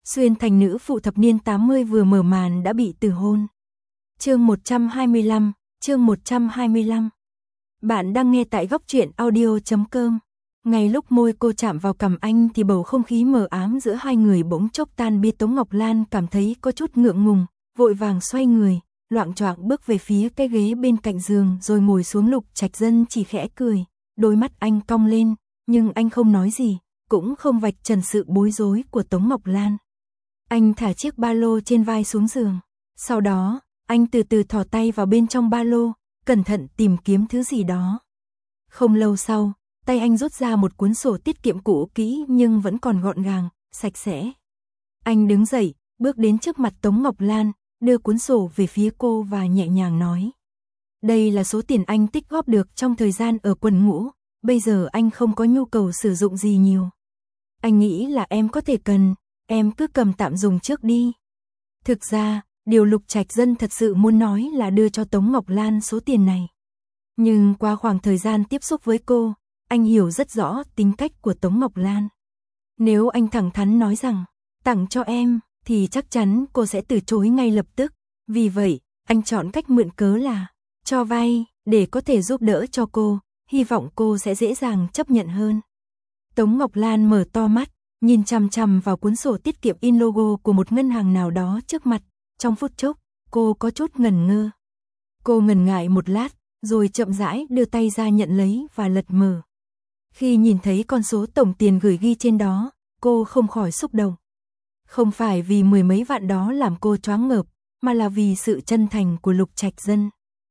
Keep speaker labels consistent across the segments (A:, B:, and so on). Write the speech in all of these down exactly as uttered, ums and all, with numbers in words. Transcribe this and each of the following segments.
A: Xuyên thành nữ phụ thập niên tám mươi vừa mở màn đã bị từ hôn. Chương một trăm hai mươi lăm, chương một trăm hai mươi lăm. Bạn đang nghe tại góc truyện audio chấm com. Ngay lúc môi cô chạm vào cằm anh thì bầu không khí mờ ám giữa hai người bỗng chốc tan biến. Tống Ngọc Lan cảm thấy có chút ngượng ngùng, vội vàng xoay người, loạng choạng bước về phía cái ghế bên cạnh giường rồi ngồi xuống. Lục Trạch Dân chỉ khẽ cười, đôi mắt anh cong lên, nhưng anh không nói gì, cũng không vạch trần sự bối rối của Tống Ngọc Lan. Anh thả chiếc ba lô trên vai xuống giường, sau đó, anh từ từ thò tay vào bên trong ba lô, cẩn thận tìm kiếm thứ gì đó. Không lâu sau, tay anh rút ra một cuốn sổ tiết kiệm cũ kỹ nhưng vẫn còn gọn gàng, sạch sẽ. Anh đứng dậy, bước đến trước mặt Tống Ngọc Lan, đưa cuốn sổ về phía cô và nhẹ nhàng nói. Đây là số tiền anh tích góp được trong thời gian ở quân ngũ, bây giờ anh không có nhu cầu sử dụng gì nhiều. Anh nghĩ là em có thể cần, em cứ cầm tạm dùng trước đi. Thực ra, điều Lục Trạch Dân thật sự muốn nói là đưa cho Tống Ngọc Lan số tiền này. Nhưng qua khoảng thời gian tiếp xúc với cô, anh hiểu rất rõ tính cách của Tống Ngọc Lan. Nếu anh thẳng thắn nói rằng, tặng cho em, thì chắc chắn cô sẽ từ chối ngay lập tức. Vì vậy, anh chọn cách mượn cớ là cho vay, để có thể giúp đỡ cho cô, hy vọng cô sẽ dễ dàng chấp nhận hơn. Tống Ngọc Lan mở to mắt, nhìn chằm chằm vào cuốn sổ tiết kiệm in logo của một ngân hàng nào đó trước mặt. Trong phút chốc, cô có chút ngần ngơ. Cô ngần ngại một lát, rồi chậm rãi đưa tay ra nhận lấy và lật mở. Khi nhìn thấy con số tổng tiền gửi ghi trên đó, cô không khỏi xúc động. Không phải vì mười mấy vạn đó làm cô choáng ngợp, mà là vì sự chân thành của Lục Trạch Dân.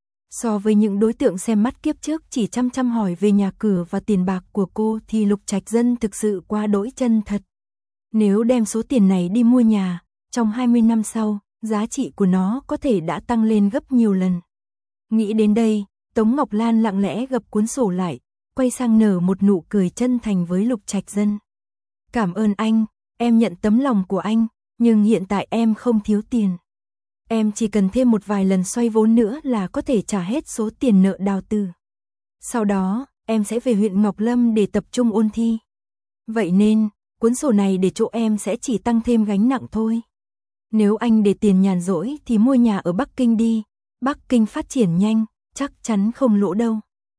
A: So với những đối tượng xem mắt kiếp trước chỉ chăm chăm hỏi về nhà cửa và tiền bạc của cô thì Lục Trạch Dân thực sự quá đỗi chân thật. Nếu đem số tiền này đi mua nhà, trong hai mươi năm sau, giá trị của nó có thể đã tăng lên gấp nhiều lần. Nghĩ đến đây, Tống Ngọc Lan lặng lẽ gập cuốn sổ lại, quay sang nở một nụ cười chân thành với Lục Trạch Dân. Cảm ơn anh, em nhận tấm lòng của anh, nhưng hiện tại em không thiếu tiền. Em chỉ cần thêm một vài lần xoay vốn nữa là có thể trả hết số tiền nợ đào tư. Sau đó, em sẽ về huyện Ngọc Lâm để tập trung ôn thi. Vậy nên, cuốn sổ này để chỗ em sẽ chỉ tăng thêm gánh nặng thôi. Nếu anh để tiền nhàn rỗi thì mua nhà ở Bắc Kinh đi, Bắc Kinh phát triển nhanh, chắc chắn không lỗ đâu.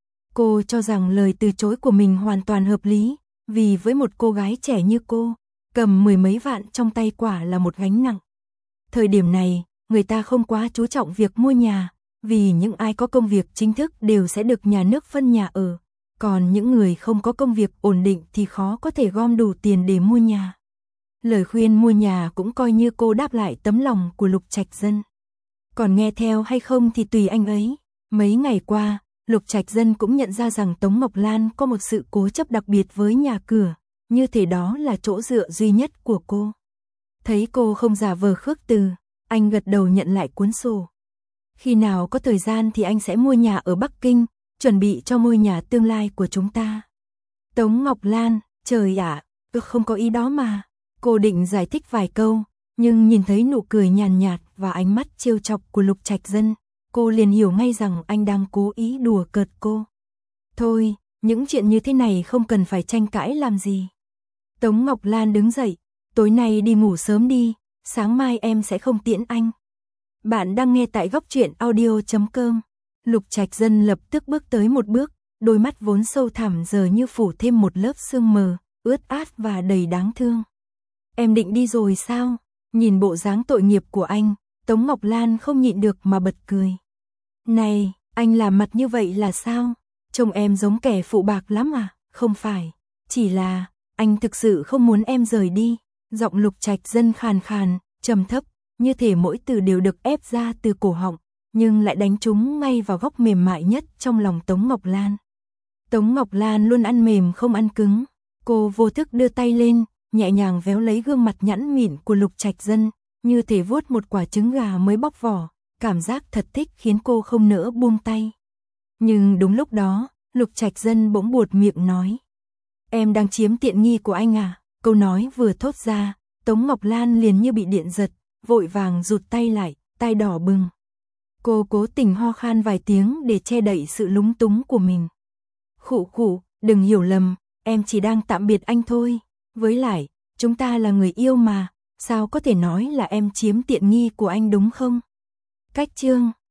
A: Cô cho rằng lời từ chối của mình hoàn toàn hợp lý, vì với một cô gái trẻ như cô, cầm mười mấy vạn trong tay quả là một gánh nặng. Thời điểm này, người ta không quá chú trọng việc mua nhà, vì những ai có công việc chính thức đều sẽ được nhà nước phân nhà ở, còn những người không có công việc ổn định thì khó có thể gom đủ tiền để mua nhà. Lời khuyên mua nhà cũng coi như cô đáp lại tấm lòng của Lục Trạch Dân. Còn nghe theo hay không thì tùy anh ấy. Mấy ngày qua, Lục Trạch Dân cũng nhận ra rằng Tống Ngọc Lan có một sự cố chấp đặc biệt với nhà cửa, như thể đó là chỗ dựa duy nhất của cô. Thấy cô không giả vờ khước từ, anh gật đầu nhận lại cuốn sổ. Khi nào có thời gian thì anh sẽ mua nhà ở Bắc Kinh, chuẩn bị cho ngôi nhà tương lai của chúng ta. Tống Ngọc Lan, trời ạ, tôi không có ý đó mà. Cô định giải thích vài câu, nhưng nhìn thấy nụ cười nhàn nhạt và ánh mắt trêu chọc của Lục Trạch Dân, cô liền hiểu ngay rằng anh đang cố ý đùa cợt cô. Thôi, những chuyện như thế này không cần phải tranh cãi làm gì. Tống Ngọc Lan đứng dậy, tối nay đi ngủ sớm đi, sáng mai em sẽ không tiễn anh. Bạn đang nghe tại góc truyện audio chấm com. Lục Trạch Dân lập tức bước tới một bước, đôi mắt vốn sâu thẳm giờ như phủ thêm một lớp sương mờ, ướt át và đầy đáng thương. Em định đi rồi sao? Nhìn bộ dáng tội nghiệp của anh, Tống Ngọc Lan không nhịn được mà bật cười. Này, anh làm mặt như vậy là sao? Trông em giống kẻ phụ bạc lắm à? Không phải, chỉ là, anh thực sự không muốn em rời đi. Giọng Lục Trạch Dân khàn khàn, trầm thấp, như thể mỗi từ đều được ép ra từ cổ họng, nhưng lại đánh trúng ngay vào góc mềm mại nhất trong lòng Tống Ngọc Lan. Tống Ngọc Lan luôn ăn mềm không ăn cứng, cô vô thức đưa tay lên, nhẹ nhàng véo lấy gương mặt nhẵn mịn của Lục Trạch Dân, như thể vuốt một quả trứng gà mới bóc vỏ, cảm giác thật thích khiến cô không nỡ buông tay. Nhưng đúng lúc đó, Lục Trạch Dân bỗng buột miệng nói. Em đang chiếm tiện nghi của anh à? Câu nói vừa thốt ra, Tống Ngọc Lan liền như bị điện giật, vội vàng rụt tay lại, tay đỏ bừng. Cô cố tình ho khan vài tiếng để che đậy sự lúng túng của mình. Khụ khụ, đừng hiểu lầm, em chỉ đang tạm biệt anh thôi. Với lại, chúng ta là người yêu mà, Sao có thể nói là em chiếm tiện nghi của anh đúng không? Cách chương